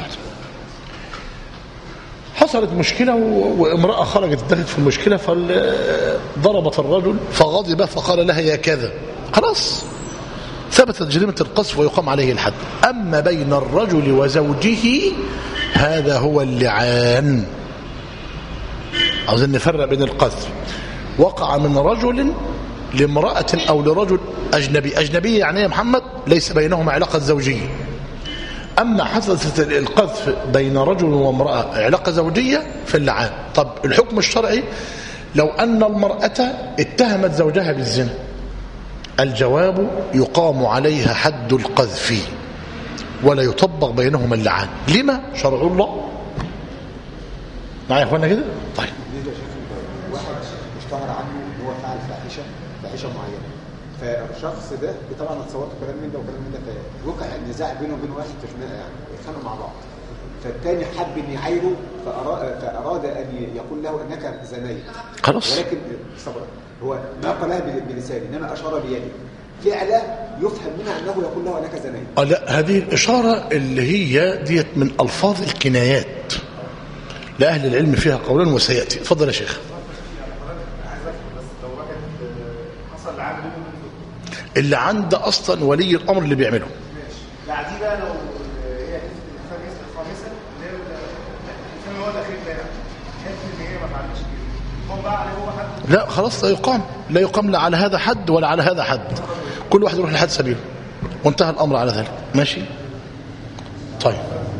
حصلت مشكلة وامرأة خرجت دخلت في المشكلة فضربت الرجل فغضب فقال لها يا كذا، خلاص ثبتت جريمة القذف ويقام عليه الحد. أما بين الرجل وزوجه هذا هو اللعان. عاوزين نفرق بين القذف وقع من رجل لامرأة أو لرجل أجنبي. أجنبي يعني يا محمد ليس بينهما علاقة زوجية. أما حصلت القذف بين رجل وامرأة علاقة زوجية في اللعان. طب الحكم الشرعي لو أن المرأة اتهمت زوجها بالزنا، الجواب يقام عليها حد القذف ولا يطبق بينهما اللعان. لما؟ شرع الله. معايا يا اخوانا كده؟ طيب واحد اشتهر عنه ان هو فعل فاحشه فاحشه معينه، فالشخص ده طبعا اتصورت كلام من ده وكلام من ده، فوقع النزاع بينه وبين واحد في خناقه يعني يتخانقوا مع بعض، فالتاني حب ان يعايره فأراد, فاراد ان يقول له انك زنيت، خلاص، ولكن صبر هو ما قالها بلسانه انما اشار بيده فعلا يفهم منها انه يقول له انك زنيت. اه لا، هذه الاشاره اللي هي ديت من الفاظ الكنايات لأهل العلم فيها قولا وسيأتي. اتفضل يا شيخ. اللي عنده أصلا ولي الأمر اللي بيعمله. لا دي بقى لو هي الخامسة اللي هي هو الأخير ده حيث إن هي ما تعملش كده هو بقى عليه هو حد. لا خلاص لا يقام، لا يقام لا على هذا حد ولا على هذا حد، كل واحد يروح لحد سبيله وانتهى الأمر على ذلك. ماشي. طيب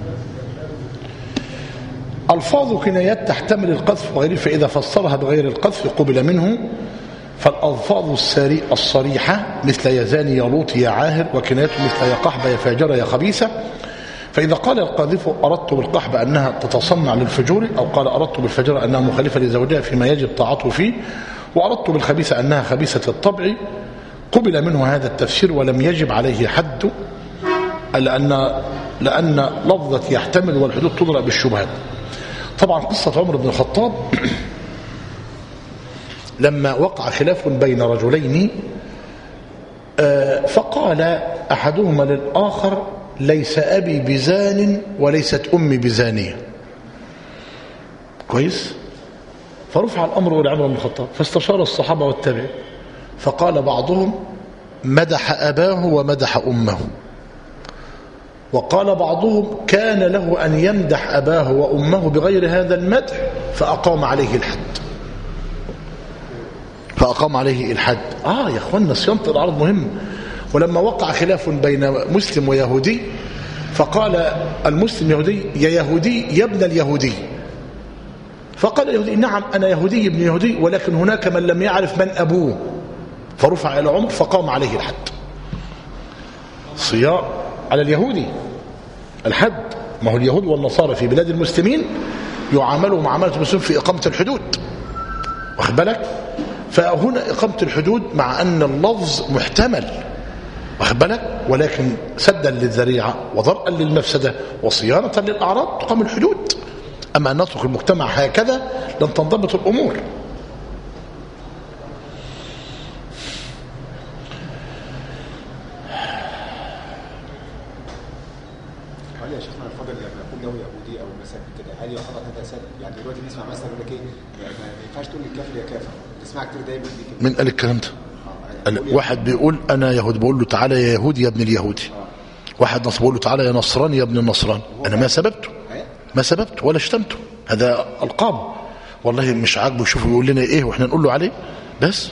ألفاظ كنايات تحتمل القذف وغيره، فإذا فسرها بغير القذف قبل منه. فالألفاظ الصريحة مثل يا زاني يا لوط يا عاهر، وكنايات مثل يا قحبة يا فاجرة يا خبيثة. فإذا قال القاذف أردت بالقحبة أنها تتصنع للفجور، أو قال أردت بالفجرة أنها مخالفة لزوجها فيما يجب طاعته فيه، وأردت بالخبيثة أنها خبيثة الطبع، قبل منه هذا التفسير ولم يجب عليه حد، لأن لأن لفظة يحتمل والحدود تضرب بالشبهات. طبعا قصة عمر بن الخطاب لما وقع خلاف بين رجلين فقال أحدهما للآخر ليس أبي بزان وليست أمي بزانية، كويس؟ فرفع الأمر إلى عمر بن الخطاب فاستشار الصحابة والتابعين، فقال بعضهم مدح أباه ومدح أمه، وقال بعضهم كان له أن يمدح أباه وأمه بغير هذا المدح فأقام عليه الحد فأقام عليه الحد آه يا أخوانا صيانة الأعراض مهم. ولما وقع خلاف بين مسلم ويهودي فقال المسلم يهودي يا يهودي يا ابن اليهودي، فقال اليهودي نعم أنا يهودي ابن يهودي ولكن هناك من لم يعرف من أبوه، فرفع إلى عمر فقام عليه الحد. صيام على اليهودي الحد، ما هو اليهود والنصارى في بلاد المسلمين يعاملوا معاملة المسلمين في إقامة الحدود، واخد بالك؟ فهنا إقامة الحدود مع أن اللفظ محتمل، واخد بالك؟ ولكن سدا للذريعة وضرءا للمفسدة وصيانة للأعراض تقام الحدود. أما أن نترك المجتمع هكذا لن تنضبط الأمور. هل يا شيخنا الفضل لما يكون له يهودي او مثلا كده هل يعتبر هذا سبب؟ يعني دلوقتي نسمع مثلا يقول لك ايه ما ينفعش تقول للكافر يا كافر، تسمع كتير دايما دي كده. من قال الكلام ده؟ واحد بيقول انا يهودي بقول له تعالى يا يهودي يا ابن اليهودي، واحد نصر بقول له تعالى يا نصراني يا ابن النصراني. انا ما سببته ما سببته ولا شتمته، هذا القاب والله مش عاجبه يشوفه يقول لنا ايه واحنا نقول له عليه بس.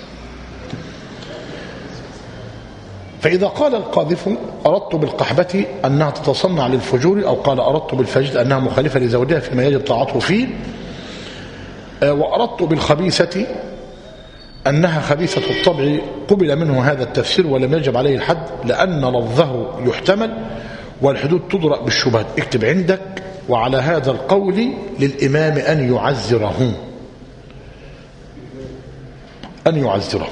فإذا قال القاذف أردت بالقحبة أنها تتصنع للفجور، أو قال أردت بالفجر أنها مخالفة لزوجها فيما يجب طاعته فيه، وأردت بالخبيثة أنها خبيثة الطبع، قبل منه هذا التفسير ولم يجب عليه الحد لأن لفظه يحتمل والحدود تضرأ بالشبهات. اكتب عندك وعلى هذا القول للإمام أن يعزره أن يعزره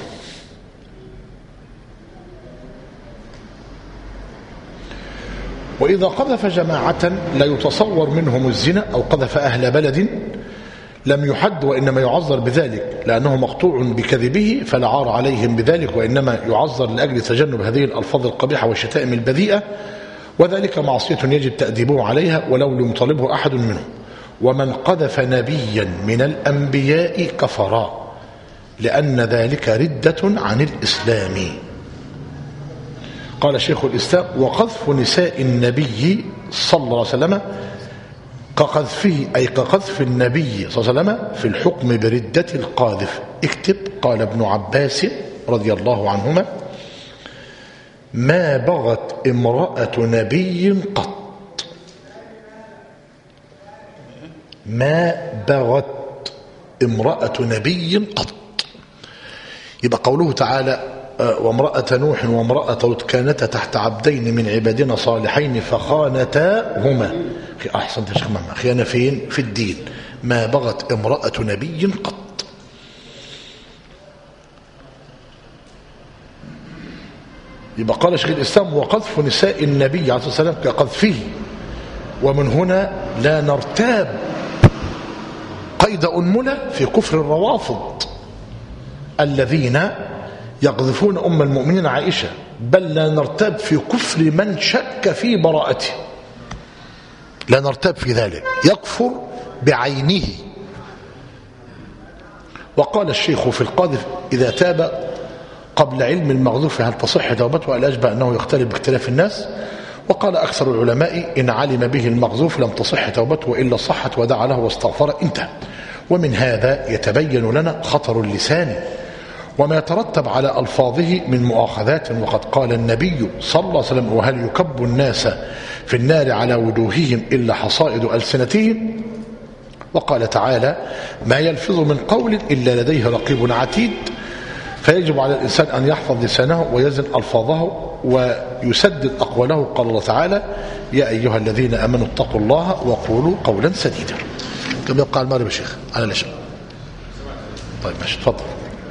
وإذا قذف جماعة لا يتصور منهم الزنا أو قذف أهل بلد لم يحد وإنما يعذر بذلك لأنه مقطوع بكذبه فلا عار عليهم بذلك، وإنما يعذر لأجل تجنب هذه الألفاظ القبيحة والشتائم البذيئة، وذلك معصية يجب تأديبه عليها ولو لم يطالبه أحد منهم. ومن قذف نبيا من الأنبياء كفرا لأن ذلك ردة عن الإسلام. قال شيخ الإسلام وقذف نساء النبي صلى الله عليه وسلم كقذفه أي كقذف النبي صلى الله عليه وسلم في الحكم بردة القاذف. اكتب قال ابن عباس رضي الله عنهما ما بغت امرأة نبي قط، ما بغت امرأة نبي قط. يبقى قوله تعالى وامرأة نوح وامرأة لوط كانتا تحت عبدين من عبادنا صالحين فخانتاهما. أحسنت يا شيخ محمد، خيانة فين؟ في الدين. ما بغت امرأة نبي قط. يبقى قال شيخ الإسلام وقذف نساء النبي عليه الصلاة والسلام كقذفه، ومن هنا لا نرتاب قيد أنملة في كفر الروافض الذين يقذفون أم المؤمنين عائشة، بل لا نرتاب في كفر من شك في براءته، لا نرتاب في ذلك، يكفر بعينه. وقال الشيخ في القاذف إذا تاب قبل علم المغذوف هل تصح توبته؟ الأجبى أنه يختلف باختلاف الناس. وقال أكثر العلماء إن علم به المغذوف لم تصح توبته وإلا صحت ودعا له واستغفر انتهى. ومن هذا يتبين لنا خطر اللسان وما يترتب على ألفاظه من مؤاخذات. وقد قال النبي صلى الله عليه وسلم وهل يكب الناس في النار على وجوههم إلا حصائد ألسنتهم. وقال تعالى ما يلفظ من قول إلا لديه رقيب عتيد. فيجب على الإنسان أن يحفظ لسانه ويزن ألفاظه ويسدد أقواله. قال الله تعالى يا أيها الذين أمنوا اتقوا الله وقولوا قولا سديدا. كم يبقى المغرب يا شيخ على العشاء؟ طيب ماشي تفضل.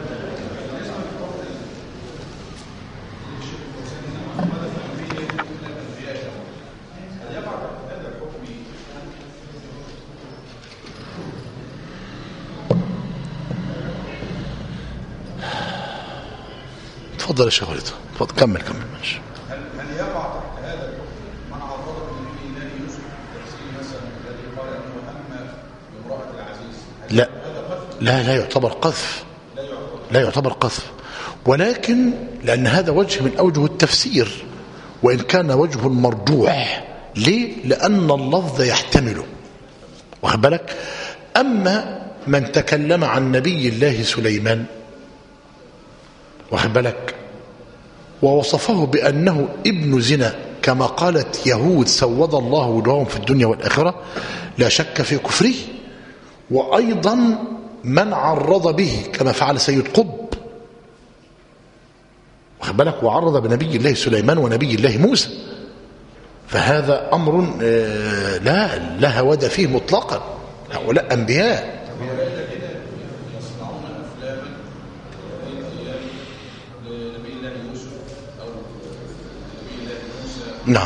تفضل يا شيخ وليد، تفضل كمل كمل ماشي. هل هل يقع تحت هذا الحكم من عرض النبي الذي يسلم التفسير مثلا الذي قال انه هم بامراه العزيز؟ لا لا لا يعتبر قذف، لا يعتبر قذف، ولكن لأن هذا وجه من أوجه التفسير وإن كان وجه مرجوح. ليه؟ لأن اللفظ يحتمله، واخد بالك. أما من تكلم عن نبي الله سليمان، واخد بالك، ووصفه بأنه ابن زنا كما قالت يهود سود الله وجوههم في الدنيا والآخرة، لا شك في كفره. وأيضا من عرض به كما فعل سيد قطب، واخد بالك، وعرض بنبي الله سليمان ونبي الله موسى، فهذا أمر لا لا هود فيه مطلقا، هؤلاء أنبياء. نعم.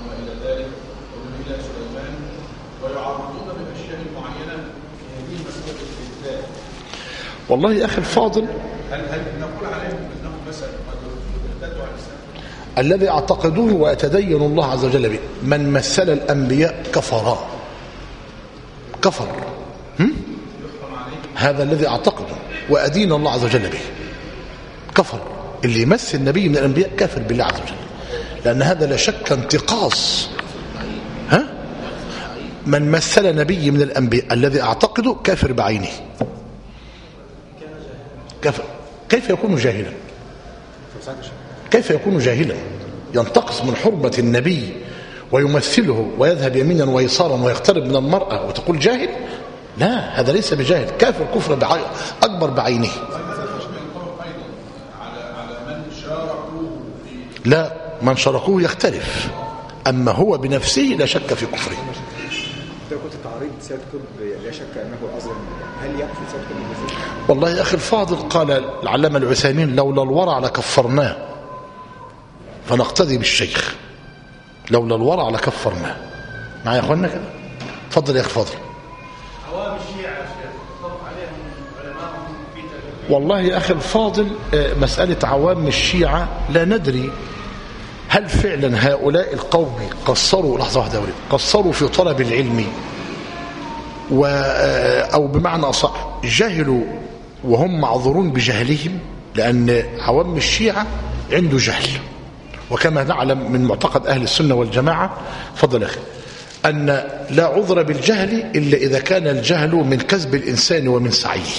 والله يا أخي الفاضل، هل هل نقول عليهم انهم مثلا قد ارتدوا عن الاسلام؟ الذي اعتقدوه ويتدين الله عز وجل به من مثل الأنبياء كفرا، كفر، هم؟ هذا الذي اعتقده وأدين الله عز وجل به، كفر. اللي يمثل نبي من الأنبياء كافر بالله عز وجل، لأن هذا لا شك انتقاص. ها؟ من مثل نبي من الأنبياء الذي اعتقده كافر بعينه. كيف كيف يكون جاهلا؟ كيف يكون جاهلا ينتقص من حرمة النبي ويمثله ويذهب يمينا ويسارا ويقترب من المرأة وتقول جاهل؟ لا، هذا ليس بجاهل، كافر كفر بعي... أكبر بعينه. لا، من شاركوه يختلف، أما هو بنفسه لا شك في كفره. انت كنت تعريض سيد قطب لا شك انه اظلم، هل يكفي سيد قطب؟ والله يا اخي الفاضل، قال العلامه العثيمين لولا الورع لكفرناه، فنقتدي بالشيخ. لولا الورع لكفرناه. معايا يا اخوانا كده؟ اتفضل يا اخي الفاضل. عوام الشيعة يا شيخ طبق عليهم علماءهم في تجربة. والله يا اخي الفاضل، مساله عوام الشيعه لا ندري هل فعلا هؤلاء القوم قصروا، لحظة واحدة أولي، قصروا في طلب العلم و أو بمعنى أصح جهلوا وهم معذورون بجهلهم، لأن عوام الشيعة عنده جهل، وكما نعلم من معتقد أهل السنة والجماعة، فضل أخي، أن لا عذر بالجهل إلا إذا كان الجهل من كسب الإنسان ومن سعيه.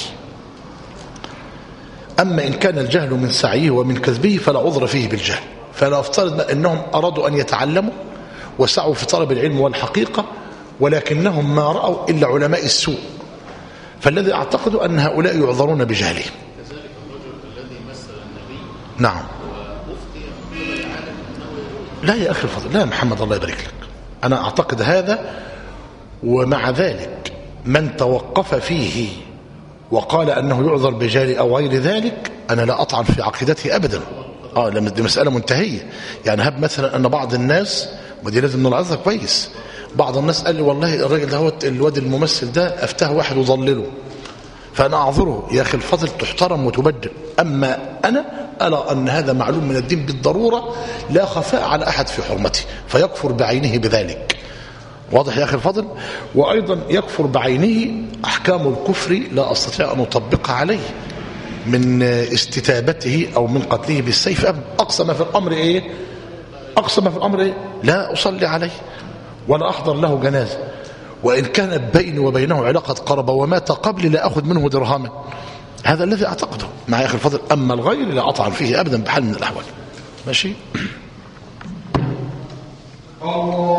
أما إن كان الجهل من سعيه ومن كسبه فلا عذر فيه بالجهل. فلا افترض أنهم أرادوا أن يتعلموا وسعوا في طلب العلم والحقيقة، ولكنهم ما رأوا إلا علماء السوء، فالذي أعتقد أن هؤلاء يعذرون بجهلهم. كذلك الرجل الذي مثل النبي نعم ومفتي من العالم أنه لا يا أخي الفضل، لا محمد الله يبارك لك، أنا أعتقد هذا، ومع ذلك من توقف فيه وقال أنه يعذر بجهل أو غير ذلك أنا لا أطعن في عقيدته أبدا. اه لما دي مسألة منتهية. يعني هب مثلا أن بعض الناس، ودي لازم نلاحظها كويس، بعض الناس قال لي والله الراجل ده هو الواد الممثل ده أفتاه واحد وضلله، فأنا أعذره يا أخي الفضل، تحترم وتبدل. أما أنا أرى أن هذا معلوم من الدين بالضرورة، لا خفاء على أحد في حرمته، فيكفر بعينه بذلك. واضح يا أخي الفضل؟ وأيضا يكفر بعينه أحكام الكفر لا أستطيع أن أطبقها عليه من استتابته أو من قتله بالسيف. أقصى ما في الأمر إيه؟ أقصى ما في الأمر إيه؟ لا أصلي عليه ولا أحضر له جنازة، وإن كانت بيني وبينه علاقة قرابة ومات قبلي لا أخذ منه درهما. هذا الذي أعتقده مع أخي الفضل. أما الغير لا أطعن فيه أبدا بحال من الأحوال. ماشي؟ الله